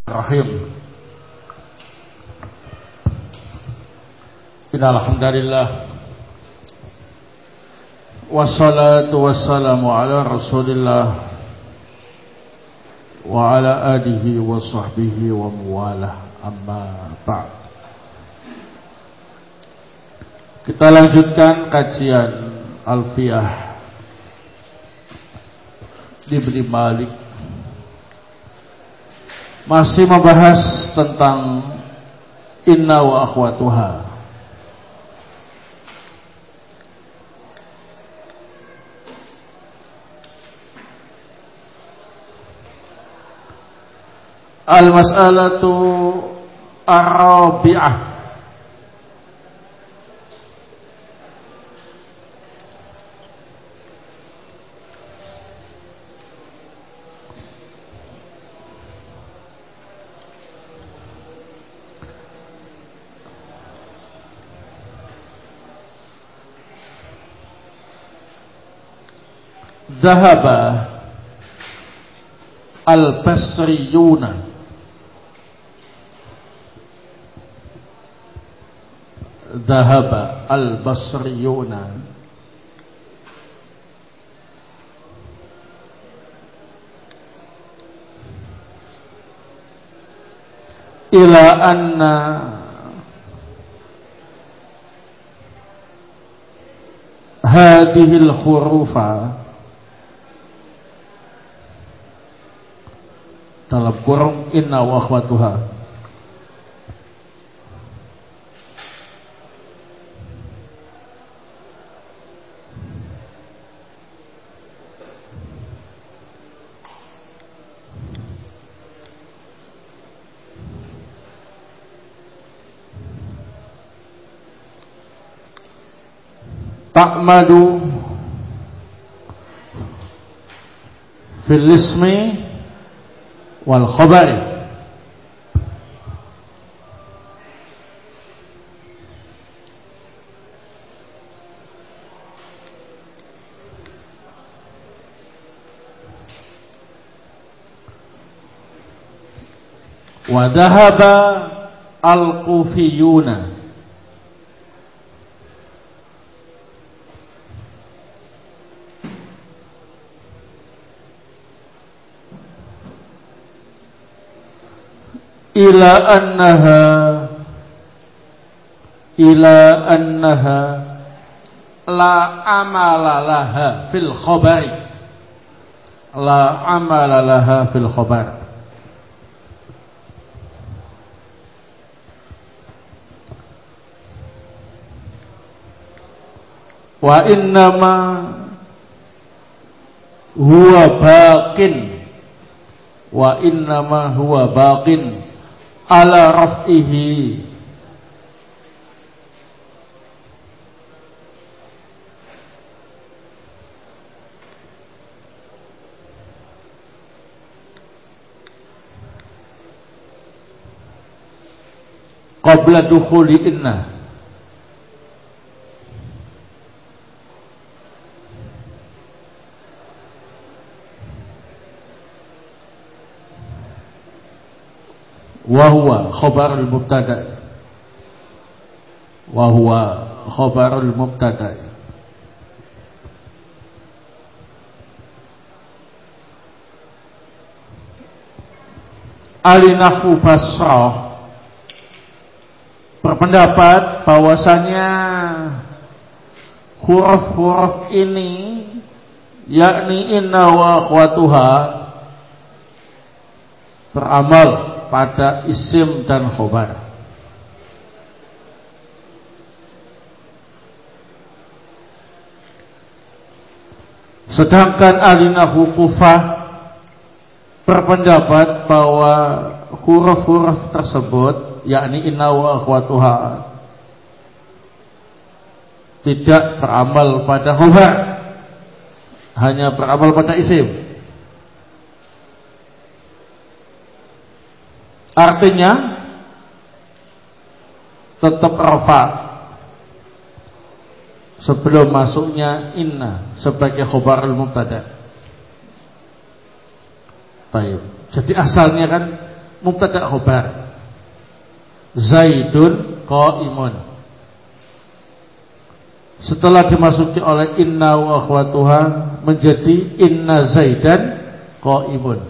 Rahim. Innal hamdalillah wassalatu wassalamu ala Rasulillah wa ala alihi wa sahbihi wa muwalah, amma ba'd. Kita lanjutkan kajian Alfiyah Ibnu Malik, masih membahas tentang inna wa akhwatuha. Al-mas'alatu ar-rabi'ah. Dhahaba al-basriyuna Dhahaba al-basriyuna ila anna hadhil hurufa, dalam kurung inna wa akhwatuha, ta'madu fil ismi wal khabari, wa dhahaba al-kufiyuna ila annaha la amala laha fil khabari, la amala laha fil khabar. Wa innama huwa baqin, wa innama huwa baqin ala raf'ihi qabla dukhuli inna, wa huwa khabarul mubtada, wa huwa khabarul mubtada. Alinahu Basrah berpendapat bahwasanya huruf-huruf ini, yakni inna wa akhwatuha, beramal pada isim dan khobar. Sedangkan alinahu Kufah berpendapat bahwa huruf-huruf tersebut, yakni inna wa akhwatuha, tidak beramal pada khobar, hanya beramal pada isim. Artinya tetap rafa sebelum masuknya inna sebagai khobar al-mubtada. Baik. Jadi asalnya kan mubtada khobar. Zaidun qaimun. Setelah dimasuki oleh inna wa akhwatuha menjadi inna Zaidan qaimun.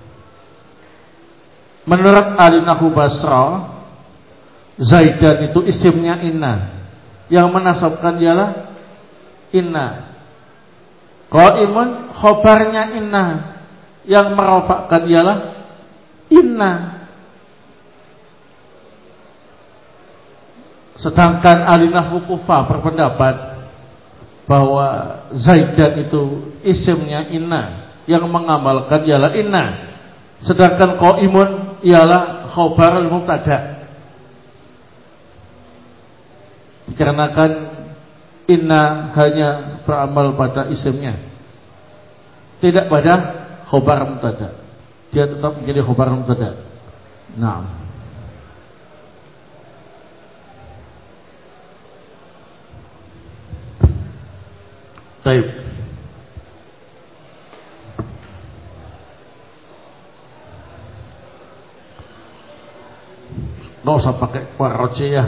Menurut ahli nahwu Basra, Zaidan itu isimnya inna, yang menasabkan ialah inna. Qaimun khobarnya inna, yang merofakkan ialah inna. Sedangkan ahli nahwu Kufah berpendapat bahwa Zaidan itu isimnya inna, yang mengamalkan ialah inna. Sedangkan qaimun ialah khobar al-mubtada. Dikarenakan inna hanya beramal pada isimnya, tidak pada khobar mubtada. Dia tetap menjadi khobar mubtada. Naam. Baik. Nggak usah pakai kuaroce ya.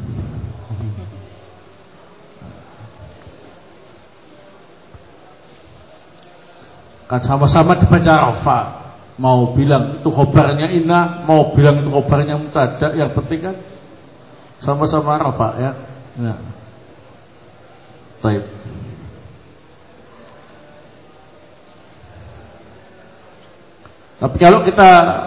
Kan sama-sama dibaca rafa. Mau bilang itu khobarnya inna, mau bilang itu khobarnya mubtada, yang penting kan sama-sama rafa ya. Nah. Baik. Tapi kalau kita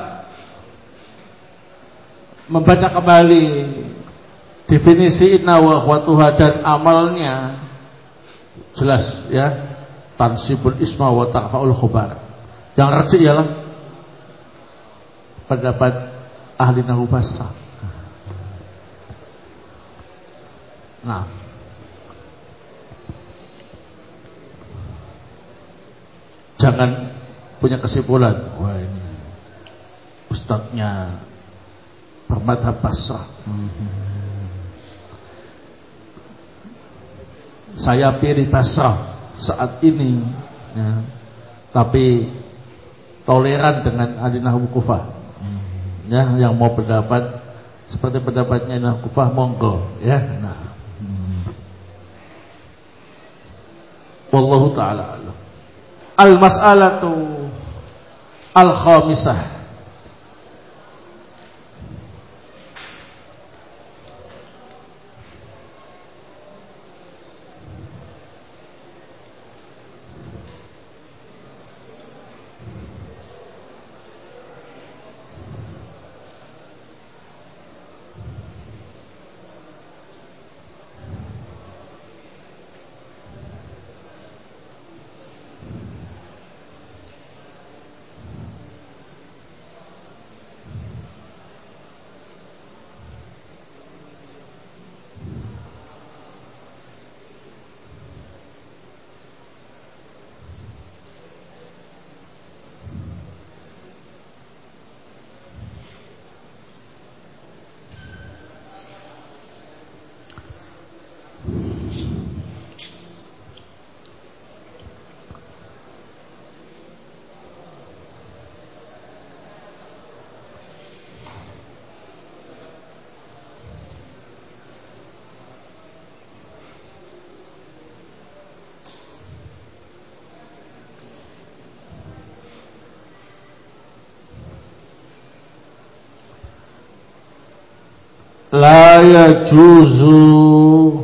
membaca kembali definisi inna wa akhwatuha dan amalnya, jelas ya, tansibul isma wa tarfa'ul khobar. Yang rajih ialah pendapat ahli nahwu Basra. Nah, jangan punya kesimpulan, wah ini ustadznya bermadhab Basrah. Saya pilih Basrah saat ini ya, tapi toleran dengan ahli nahwu Kufah ya, yang mau pendapat seperti pendapatnya nahwu Kufah monggo ya. Nah, wallahu ta'ala a'lam. Al-mas'alatu al-khamisah. La yajuzu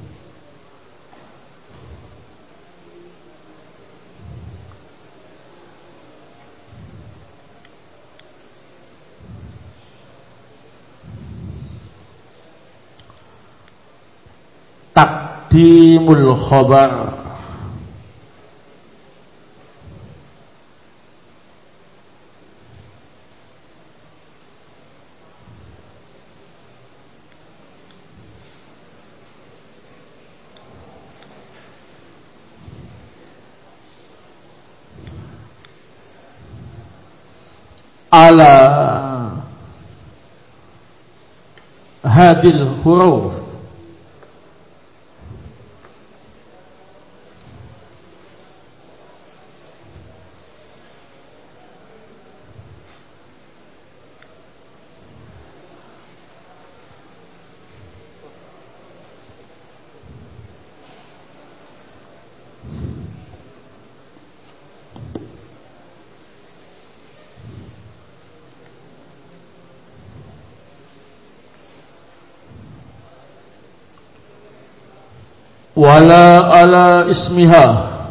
taqdimul khabar ala hadil huruf wala ala ismiha.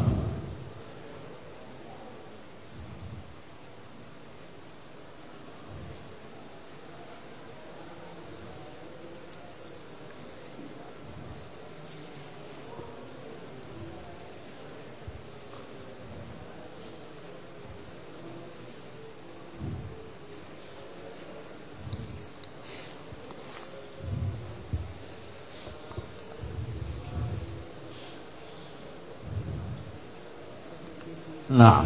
Nah,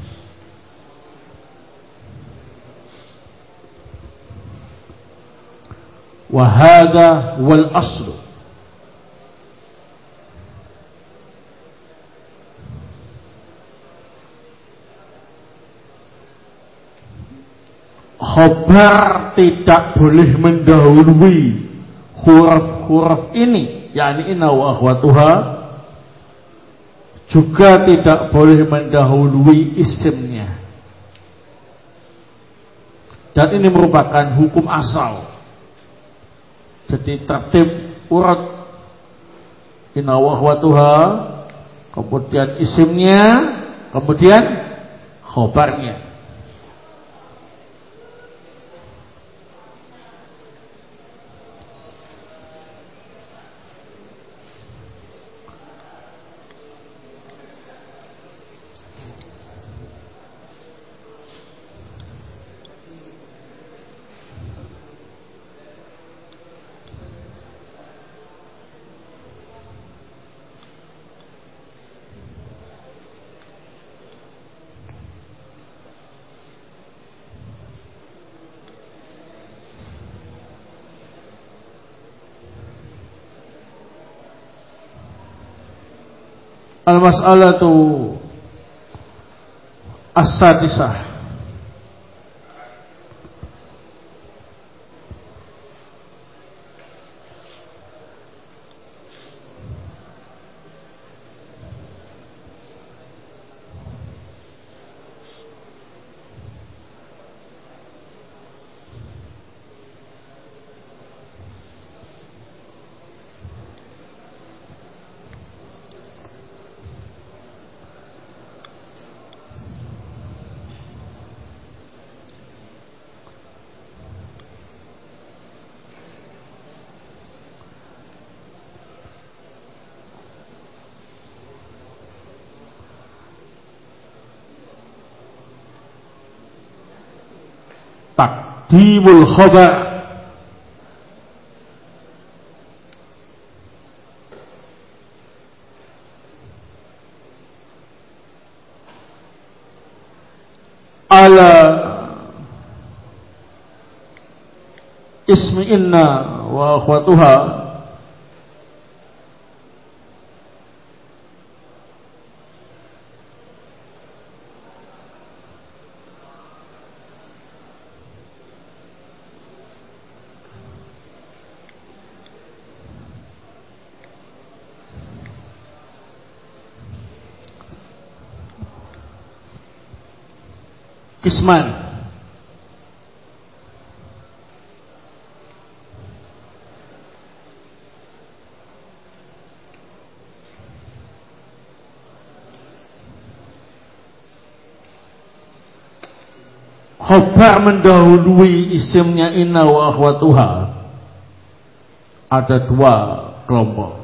wa hadha wal aslu. Khabar tidak boleh mendahului huruf-huruf ini, yakni inna wa akhwatuha. Juga tidak boleh mendahului isimnya. Dan ini merupakan hukum asal. Jadi tertib urut inna wa akhwatuha, kemudian isimnya, kemudian khobarnya. Al-mas'alatu as-sadisah. Taqdimul khabar ala ismi inna wa akhwatuha kisman. Khabar mendahului isimnya inna wa akhwatuha ada dua kelompok.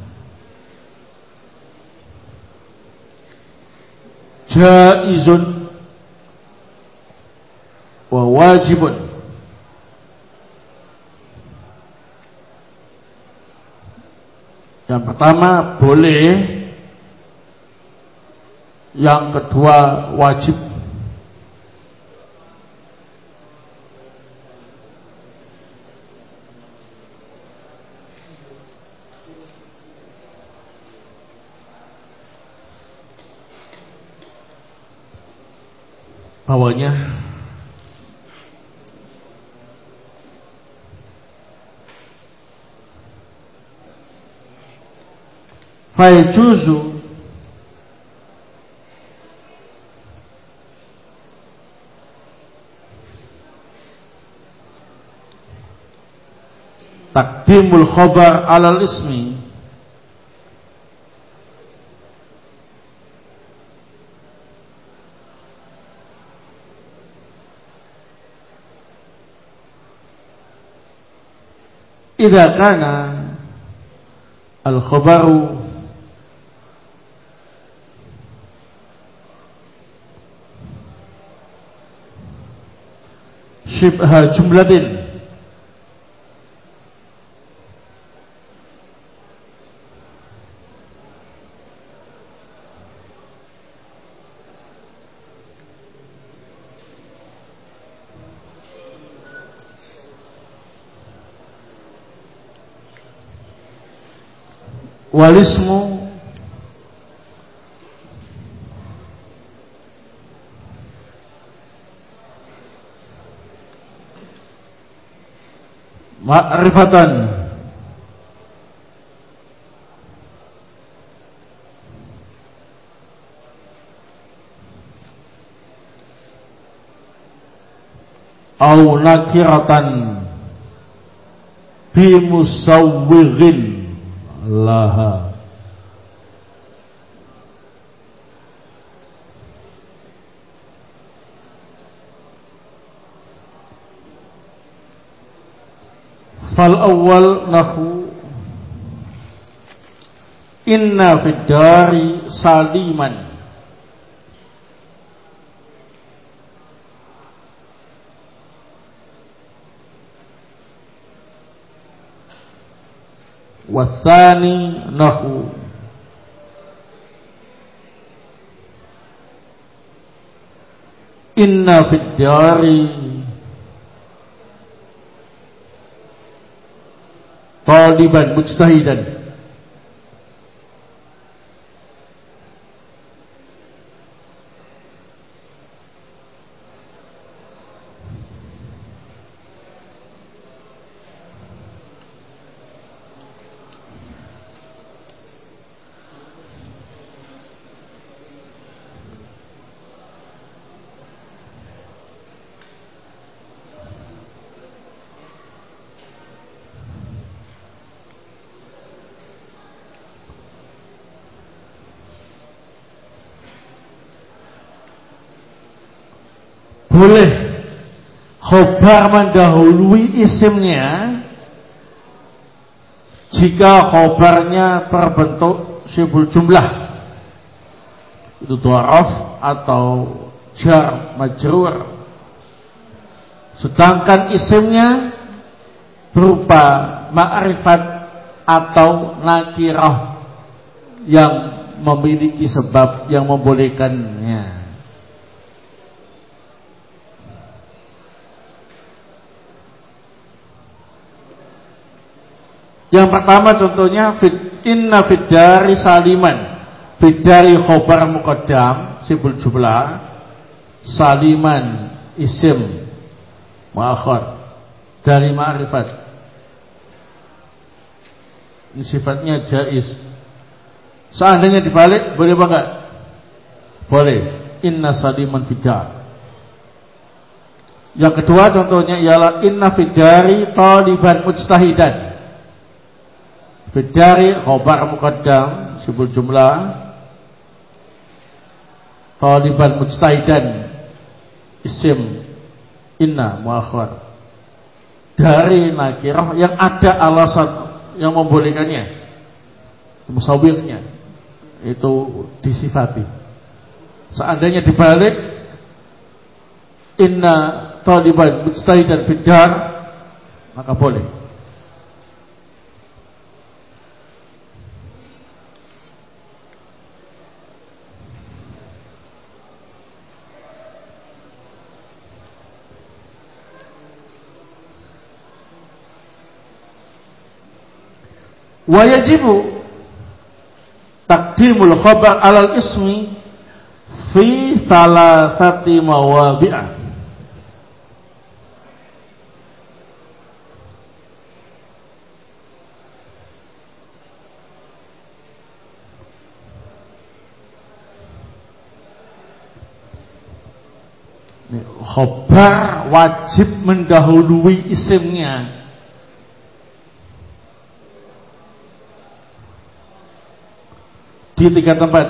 Jaizun wa wajibun. Yang pertama boleh, yang kedua wajib. Bawahnya fayajuzu taqdimul khabar alal ismi idza kana al-khabaru syibha jumlatin walismu ma'rifatan au nakiratan bimusawwighin laha fal awwal nahu inna fid dari saliman wasani nahu inna fid dari taliban mujtahidan. Boleh khobar mendahului isimnya jika khobarnya berbentuk syibul jumlah, itu dharaf atau jar majrur, sedangkan isimnya berupa ma'rifat atau nakirah yang memiliki sebab yang membolehkannya. Yang pertama contohnya inna fid dari saliman, fid dari khobar muqaddam sibul jumlah, saliman isim muakhar dari ma'rifat, ini sifatnya jaiz. Seandainya dibalik boleh apa enggak? Boleh. Inna saliman fid dar. Yang kedua contohnya ialah inna fid dari taliban mujtahidan, bidari khobar muqaddam sibul jumlah, taliban mujtahidan isim inna muakhar dari nakirah yang ada alasan yang membolehkannya, musawwirnya itu disifati. Seandainya dibalik inna taliban mujtahidan bidar, maka boleh. Wa yajibu taqdimul khabar alal ismi fi thalathati mawabi'ah. Khabar wajib mendahului isimnya di 3 tempat.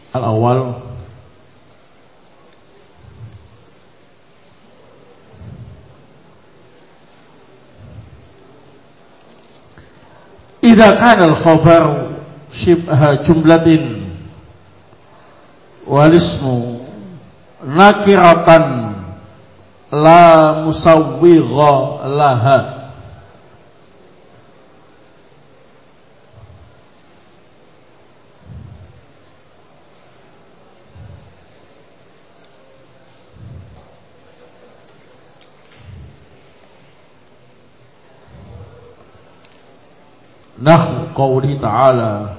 Al-awwal idza kana al-khabar shibha jumlatin wal ismu nakiratan la musawwigha laha nahu qawli ta'ala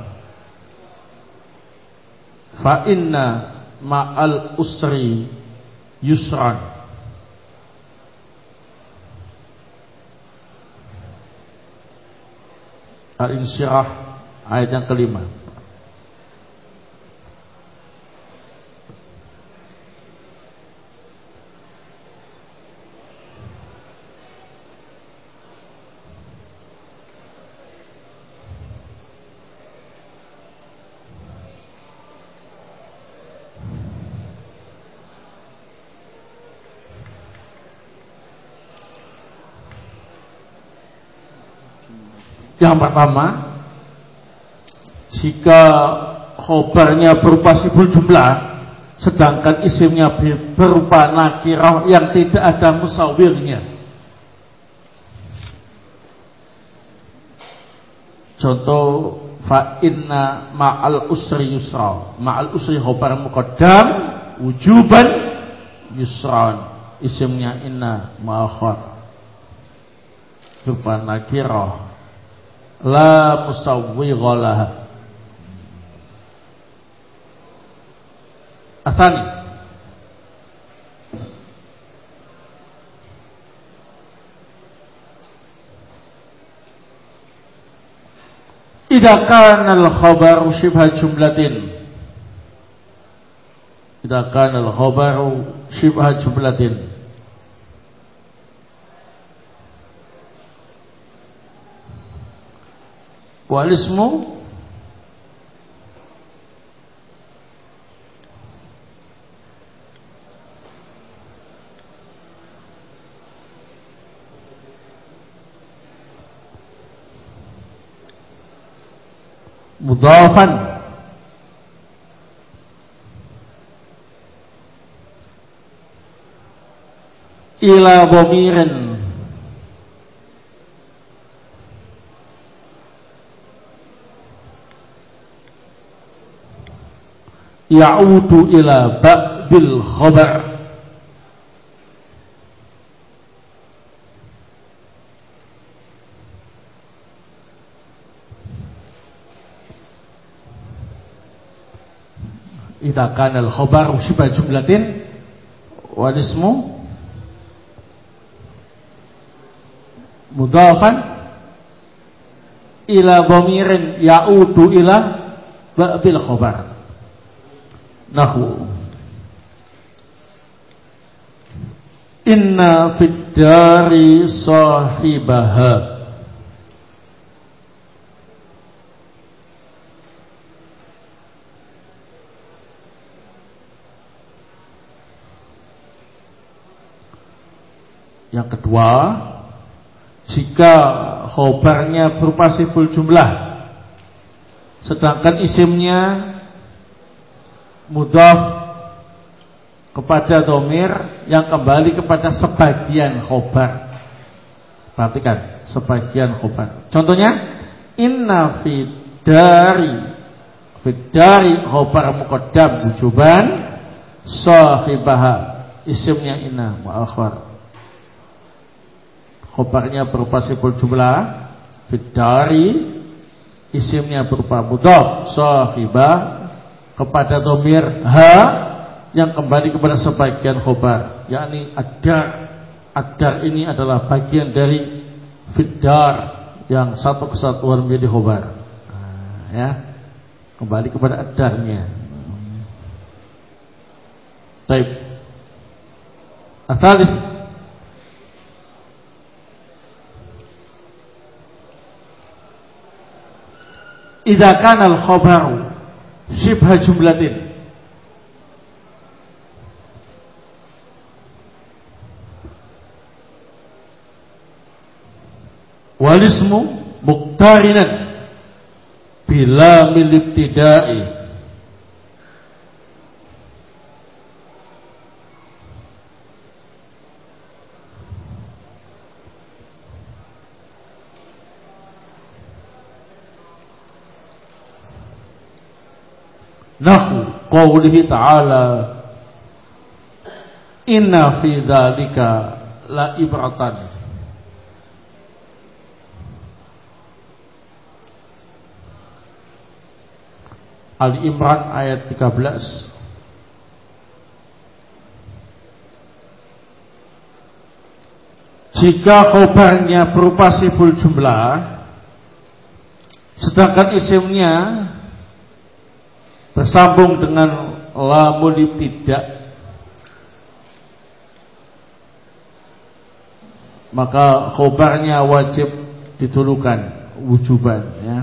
fa inna ma'al usri yusran. Al-Insyirah ayat yang kelima. Yang pertama, jika khobarnya berupa siful jumlah, sedangkan isimnya berupa nakirah yang tidak ada musawwirnya. Contoh, fa inna ma'al usri yusra. Ma'al usri khobar muqaddam wujuban yusran. Isimnya inna ma'akhar berupa nakirah la musawwigha laha. Atsani, idza kana al-khabaru shibha jumlatin, idza kana al-khabaru shibha jumlatin wal ismu mudhafan ila dhamirin ya'udu ila ba'dil khabar. Idza kana al-khabar shibha jumlatin wal ismu mudhafan ila dhamirin ya'udu ila ba'dil khabar. Nahu inna fid dari sahibaha. Yang kedua, jika khobarnya berupa siful jumlah sedangkan isimnya mudhaf kepada dhamir yang kembali kepada sebagian khobar. Perhatikan, sebagian khobar. Contohnya, inna fid dari khobar muqaddam wujuban sahibaha, isimnya inna muakhar. Khobarnya berupa siful jumlah, fid dari isimnya berupa mudhaf sahibah kepada dhamir ha yang kembali kepada sebagian khobar, yakni ad-dar ini adalah bagian dari fiddar yang satu kesatuan menjadi khobar. Ya, kembali kepada ad-darnya. Baik. Asalif idza kana al-khabaru shibha jumlatin, walismu muqtarinan bila milibtidai nahu qawlihi ta'ala inna fi dzalika la ibratan. Ali Imran ayat 13. Jika khobarnya berupa siful jumlah, sedangkan isimnya bersambung dengan lamul ibtida, maka khobarnya wajib didulukan wujuban, ya.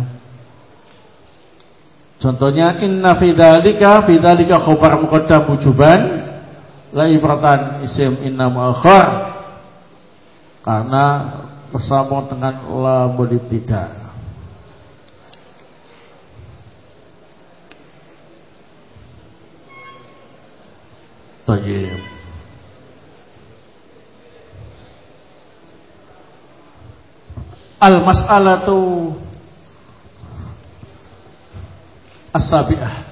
Contohnya inna fi dzalika khobar muqaddam wujuban, la ibratan isim inna muakhar karena bersambung dengan lamul ibtida. Tayyib. Al-mas'alatu as-sabi'ah.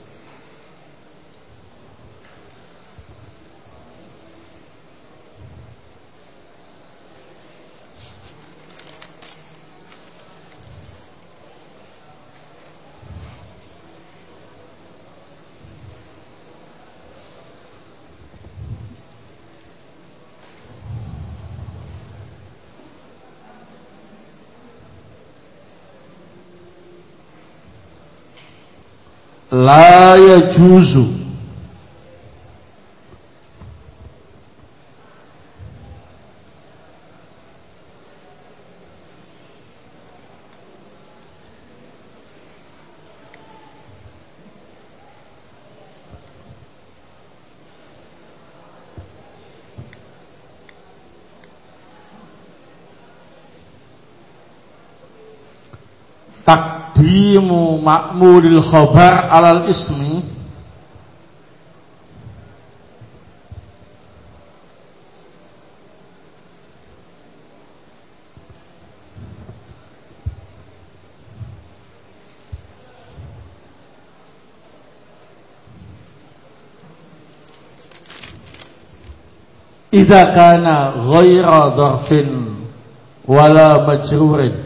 La yajuzu takdimu ma'mulil khobar alal ismi idza kana ghaira dharfin wala majrurin.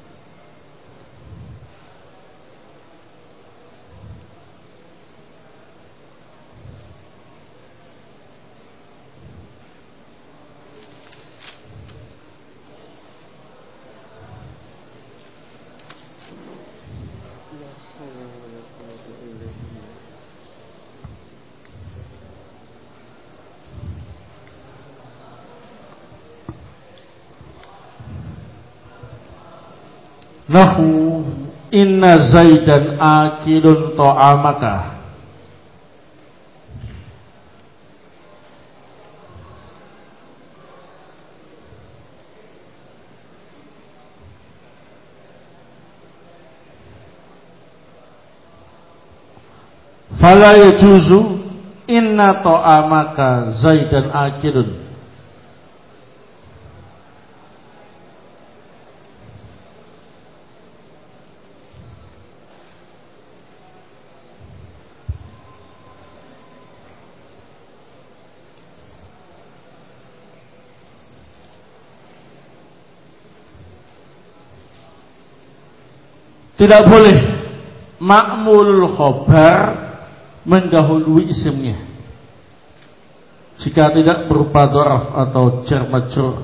Nahu inna zaidan akilun ta'amaka. Fala yajuzu inna ta'amaka zaidan akilun. Tidak boleh ma'mulul khobar mendahului isimnya jika tidak berupa dzaraf atau jar majrur.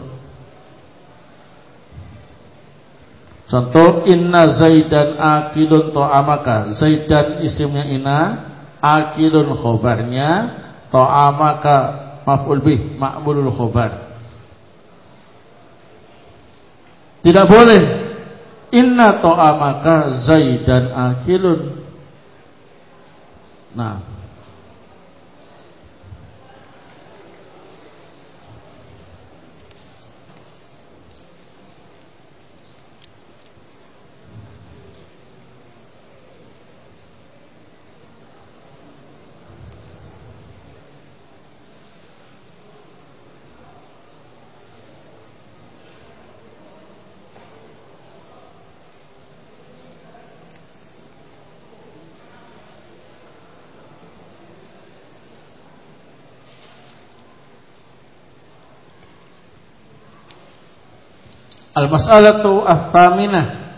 Contoh inna zaidan akilun ta'amaka. Zaidan isimnya inna, akilun khobarnya, ta'amaka maf'ul bih ma'mulul khobar. Tidak boleh inna ta'amaka zaidan akilun. Nah, Al-mas'alatu ats-tsaminah.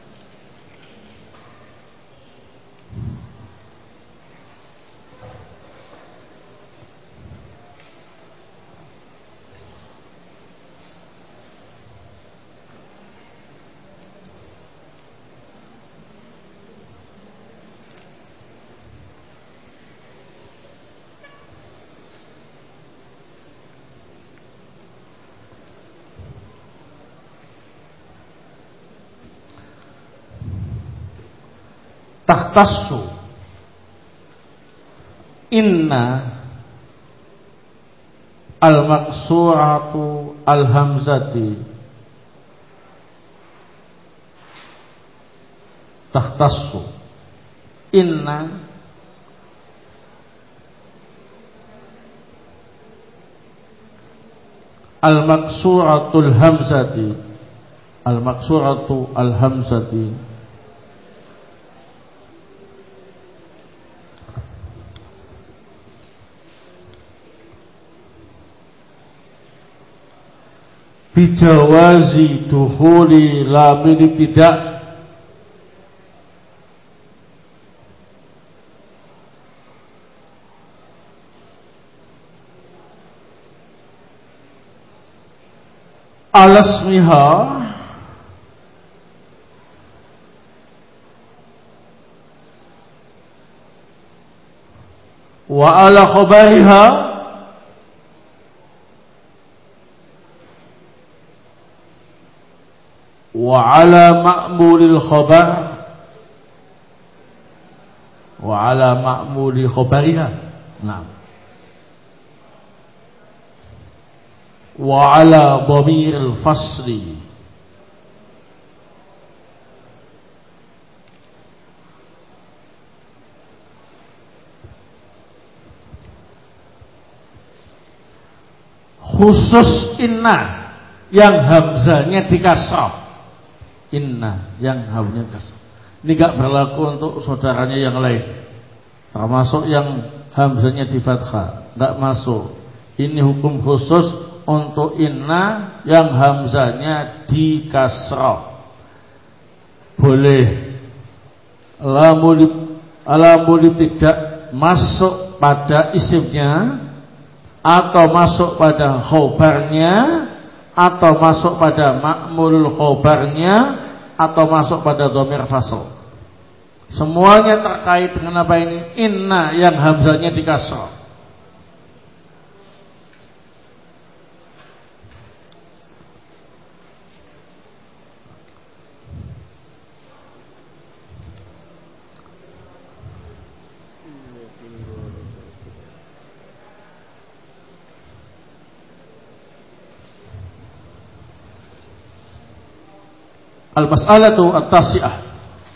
Takhtassu inna al-maqsuratu al-hamzati takhtassu inna al-maqsuratu al-hamzati al-maqsuratu al-hamzati bijawazi dukhuli lamil ibtida' alasmiha wa ala khabariha wa ala ma'mulil khabar wa ala ma'muli khabariha. Naam. Wa ala dhamiril fasli khusus inna yang hamzahnya dikasrah. Inna yang hamzahnya dikasrah. Ini gak berlaku untuk saudaranya yang lain, termasuk yang hamzahnya di fathah, gak masuk. Ini hukum khusus untuk inna yang hamzahnya di kasrah. Boleh lamul tidak masuk pada isimnya, atau masuk pada khobarnya, atau masuk pada ma'mulul khobarnya, atau masuk pada dhamir fasl. Semuanya terkait dengan apa ini? Inna yang hamzahnya di kasrah. Al-mas'alatu at-tasi'ah.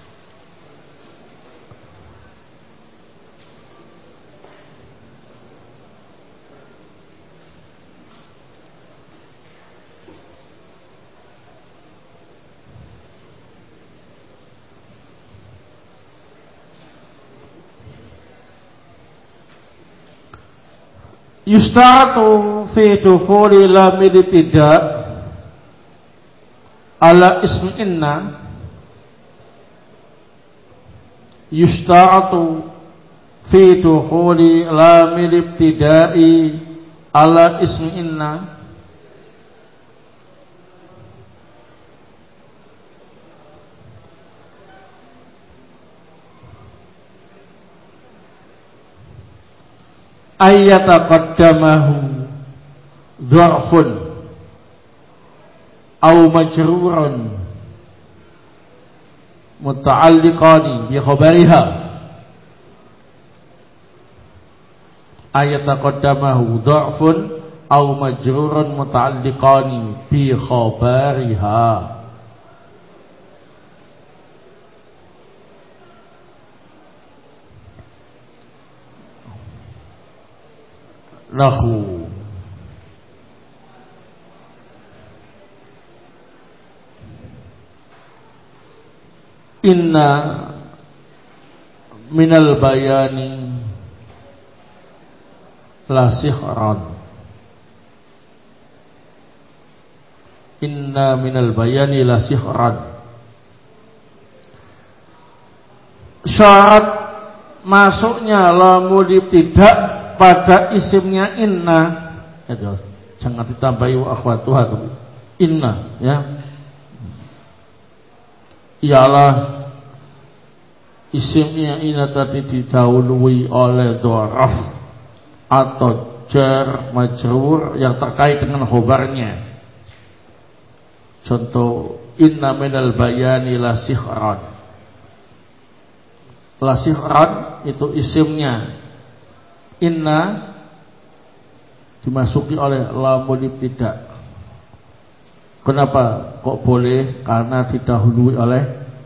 Yustaratu fi dukhuli lamil ibtida' ala ismi inna. Yustaratu fi dukhuli lamil ibtida'i ala ismi inna ayyataqaddamahu dha'fun aw majrurun muta'alliqani bi khabariha. Ayyataqaddamahu dha'fun aw majrurun muta'alliqani bi khabariha. Lahu inna minal bayani la sihran inna minal bayani la sihran. Syarat masuknya lamul ibtida' pada isimnya inna, jangan ditambahi wa akhwatuha, inna ya, ialah isimnya inna tadi didahului oleh dzaraf atau jar majrur yang terkait dengan khobarnya. Contoh, inna minal bayani la sihran. La sihran itu isimnya inna dimasuki oleh lamul ibtida'. Kenapa kok boleh? Karena didahului oleh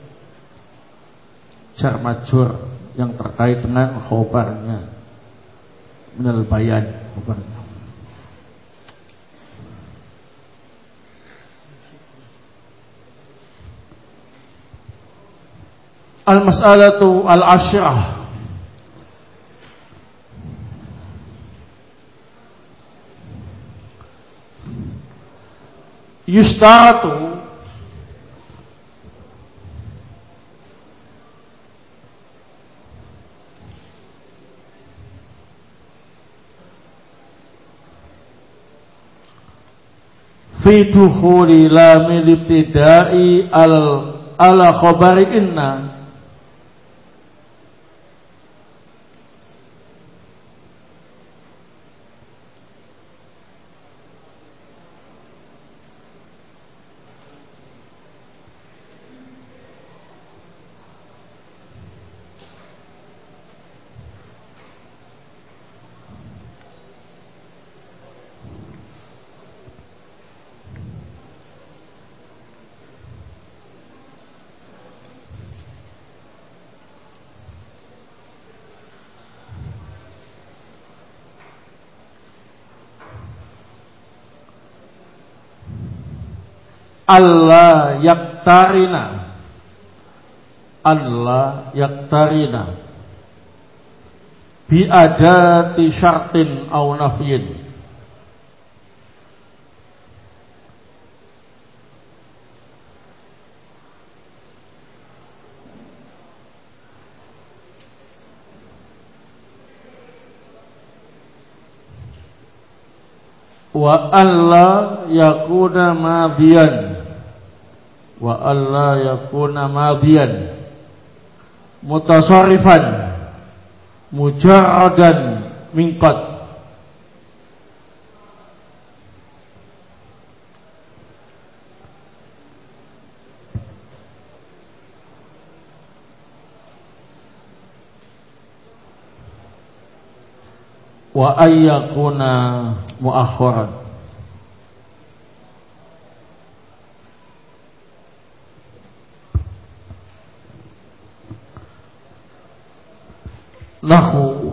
jar majrur yang terkait dengan khobarnya, minal bayan khobarnya. Al-mas'alatu al-asyrah. Yustaratu fi dukhuli lamil ibtida'i ala khabari inna Allah yaktarina bi adati syartin aw nafyin. Wa alla yakuna madiyan mutasarrifan mujarradan min qad. Wa ayyakuna muakhiran. Nahu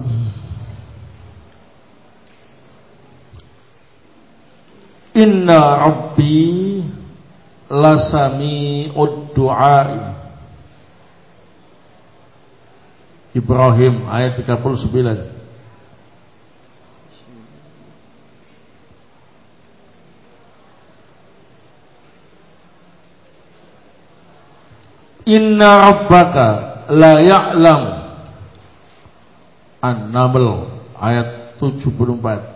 inna rabbi lasami'ud du'a. Ibrahim ayat 39. Inna rabbaka la ya'lam. An-Naml ayat 74.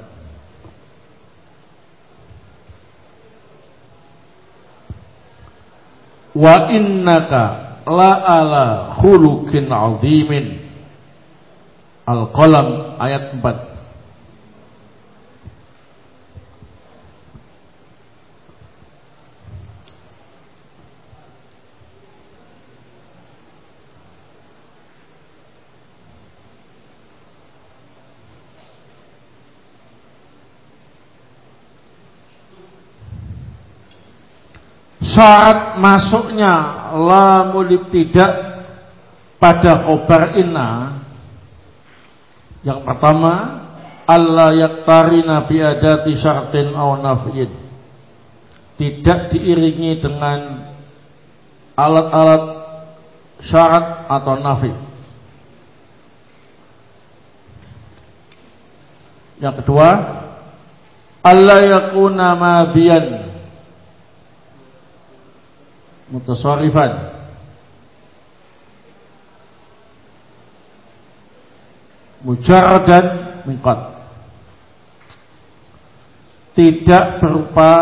Wa innaka la ala khuluqin 'azimin. Al-Qalam ayat 4. Syarat masuknya lamul ibtida' pada khobar inna, yang pertama, alla yaktarina bi adati syartin aw nafyin, tidak diiringi dengan alat-alat syarat atau nafi. Yang kedua, alla yakuna madiyan, mutasarrifan, mujarradan min qad, tidak berupa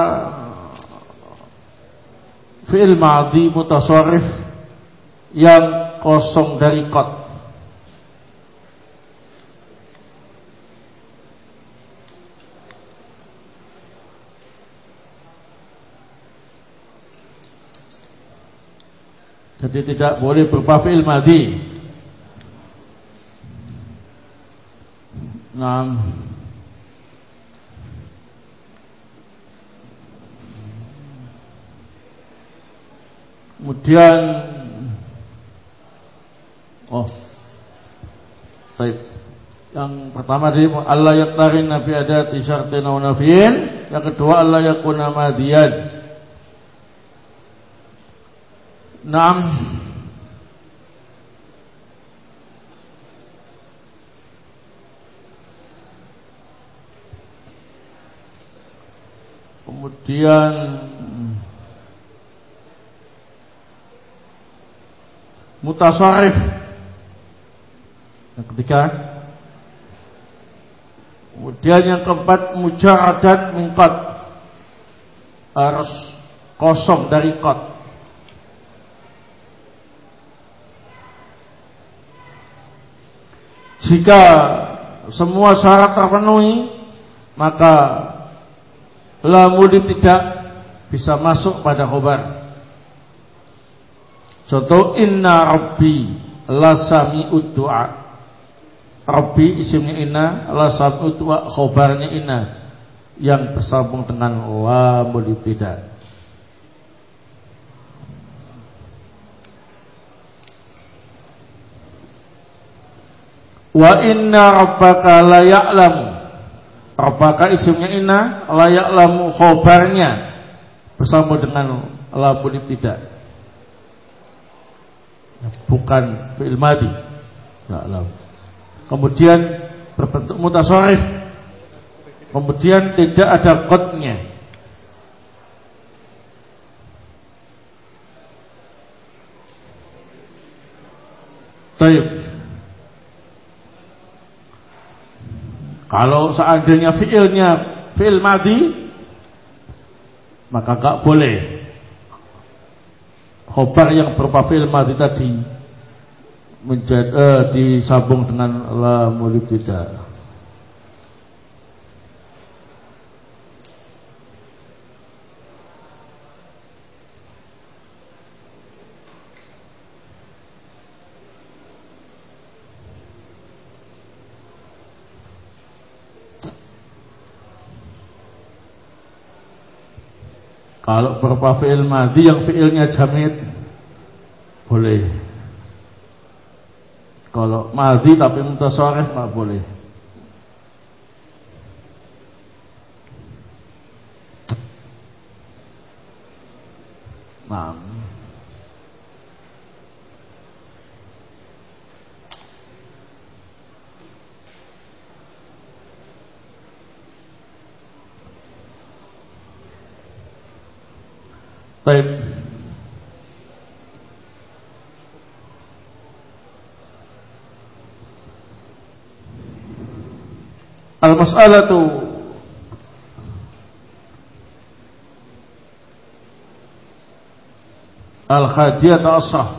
fi'il madhi mutasarrif yang kosong dari qad. Jadi tidak boleh berupa fi'il madhi. Nah, kemudian baik. Yang pertama dari Allah yaqtarin nabi adati syartin wa nafiyin, yang kedua Allah yakuna madhiyan. Naam. Kemudian mutasarrif. Yang ketiga. Kemudian yang keempat mujarradat min qad, harus kosong dari qad. Jika semua syarat terpenuhi, maka la mudib tidak bisa masuk pada khobar. Contoh inna rabbi la sami'ud du'a. Rabbi isimnya inna, la sami'ud du'a khobarnya inna, yang bersambung dengan la mudib tidak. Wa inna rabbaka la ya'lamu. Rabbaka isimnya inna, la ya'lamu khobarnya bersambung dengan la mudib tidak, bukan fi'il madhi. Ya'lamu. Kemudian berbentuk mutasarrif, kemudian tidak ada qadnya. Baik. Kalau seandainya fi'ilnya fi'il madhi, maka enggak boleh khobar yang berupa fi'il madhi tadi disambung dengan la mudib tidak. Kalau berupa fi'il madhi yang fi'ilnya jamid boleh. Kalau madhi tapi mutasarrif enggak boleh. Nah, baik. Al-mas'alatu al-khadiyatu asrah.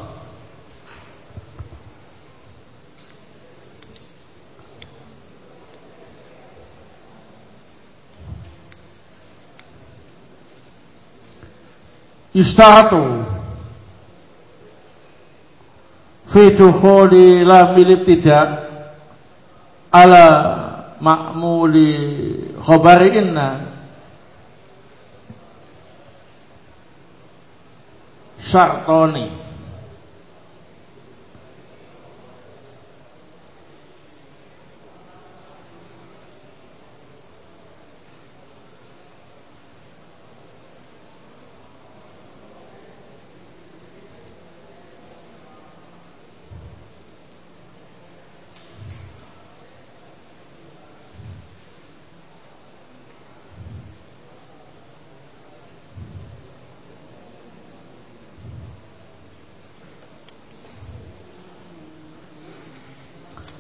Yustaratu fi dukhuli lamil ibtida ala ma'muli khabari inna syartoni.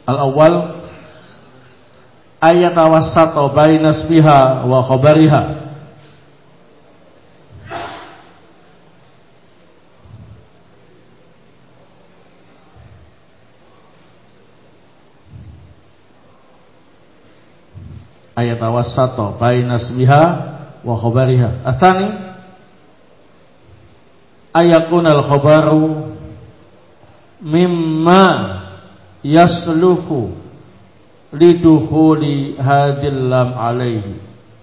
Al-awwal ayat tawassata baina ismiha wa khabariha. Ayat tawassata baina ismiha wa khabariha. Atsani ayakunal khabaru mimma yasluhu lidukhuli hadil lam alaihi.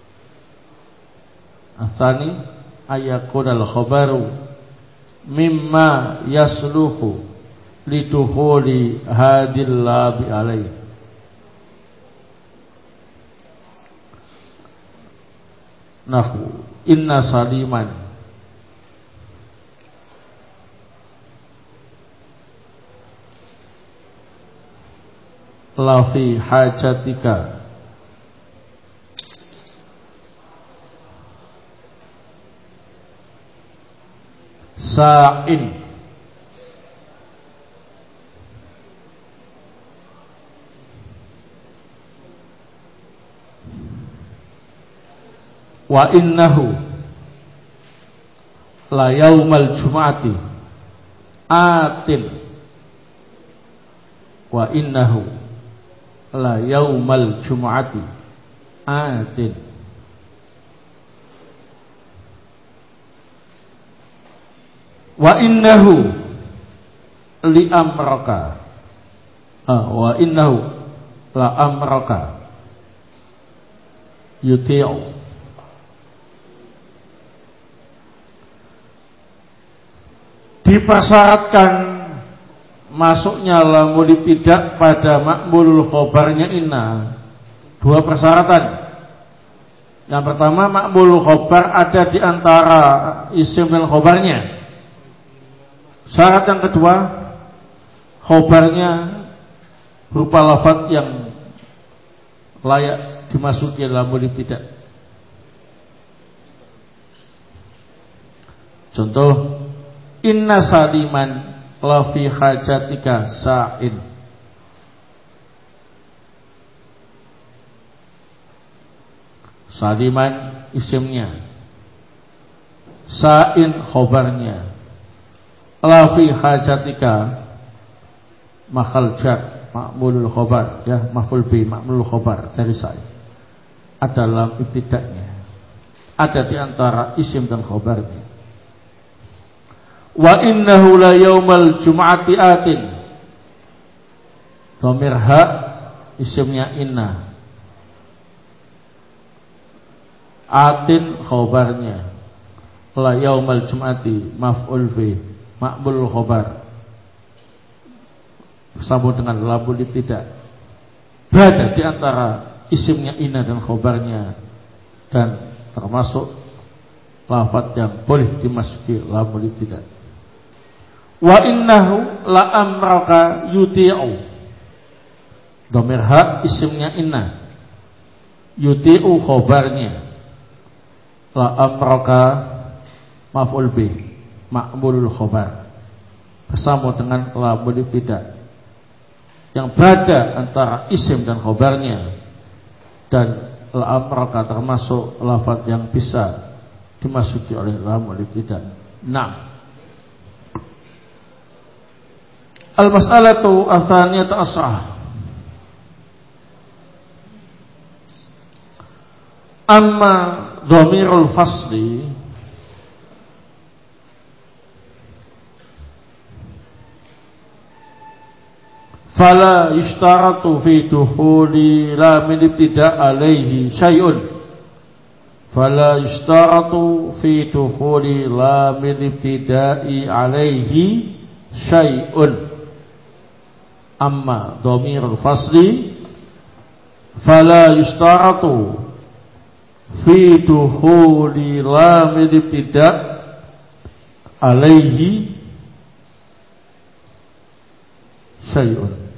Atsani ayakunal khabaru mimma yasluhu lidukhuli hadil lam alaihi. Nahu inna saliman lafi hajatika sa'in wa innahu la yaumal jum'ati atin wa innahu la yaumal jum'ati atin wa innahu li amraka wa innahu la amraka yuti'u. Dipersyaratkan masuknya lamul ibtida pada ma'mulul khobarnya inna. Dua persyaratan. Yang pertama, ma'mulul khobar ada di antara isim dan khobarnya. Syarat yang kedua, khobarnya berupa lafaz yang layak dimasuki lamul ibtida. Contoh, inna saliman lafi hajatika sa'in. Saliman isimnya, sa'in khobarnya, lafi hajatika makhal jar ma'mulul khobar, ya, maf'ul bi ma'mulul khobar dari sa'in. Ada lam ibtida'nya, ada di antara isim dan khobarnya. Wa innahu la yaumal jum'ati atin. Dhamir ha isimnya inna, atin khobarnya, la yaumal jum'ati maf'ul fi ma'mul khobar bersambung dengan lamul ibtida. Berada di antara isimnya inna dan khobarnya, dan termasuk lafaz yang boleh dimasuki lamul ibtida. Wa innahu la amraka yuti'u. Dhamir ha isimnya inna, yuti'u khobarnya, la amraka maf'ul bih ma'mulul khobar bersama dengan lamul ibtida yang berada antara isim dan khobarnya, dan la amraka termasuk lafaz yang bisa dimasuki oleh lamul ibtida. Nah, al-mas'alatu ats-tsaniyatu as'ah. Amma dhamirul fasli fala yushtaratu fi dukhuli lam ibtida alaihi syai'un. Fala yushtaratu fi dukhuli lam ibtida'i alaihi syai'un. Amma dhamirul fasli fala yustaratu fi dukhuli lam ibtida alaihi syai'un.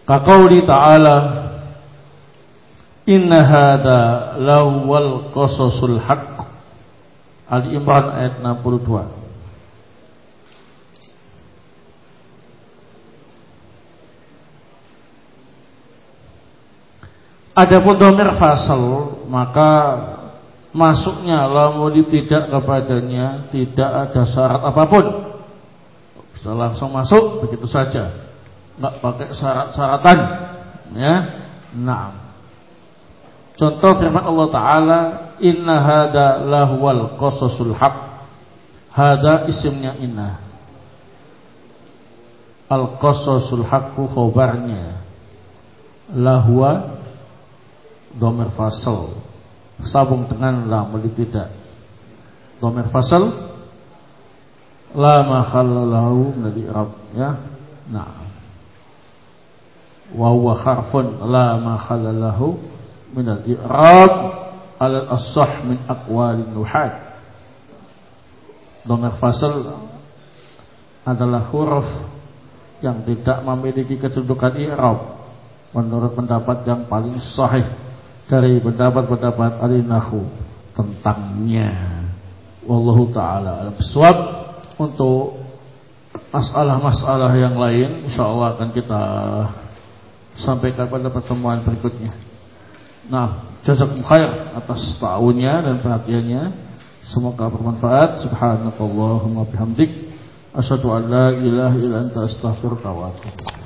Kaqauli ta'ala inna hadza lawal qasasul haqq. Ali Imran ayat 62. Adapun dhamir fasal maka masuknya lam tidak kepadanya tidak ada syarat apapun. Bisa langsung masuk begitu saja. Enggak pakai syarat-syaratan, ya. Naam. Contoh firman Allah Ta'ala inna hada lahwal qasasul haq. Hada isimnya inna, al qasasul haqqu khobarnya, lahwa dhamir fasal sambung dengan lam tidak. Dhamir fasal la mahalla lahu min al-i'rab, ya. Nah, wa huwa harfun la mahalla lahu min al-i'rab ala al-ashah min aqwal an-nuhat. Dhamir fasal adalah huruf yang tidak memiliki kedudukan i'rab menurut pendapat yang paling sahih dari pendapat-pendapat ahli nahwu tentangnya. Wallahu taala alam bisawab. Untuk masalah-masalah yang lain insyaallah akan kita sampaikan pada pertemuan berikutnya. Nah, jazakum khair atas ta'awunnya dan perhatiannya. Semoga bermanfaat. Subhanakallahumma bihamdik asyhadu an la ilaha illa anta astaghfiruka wa atubu ilaik.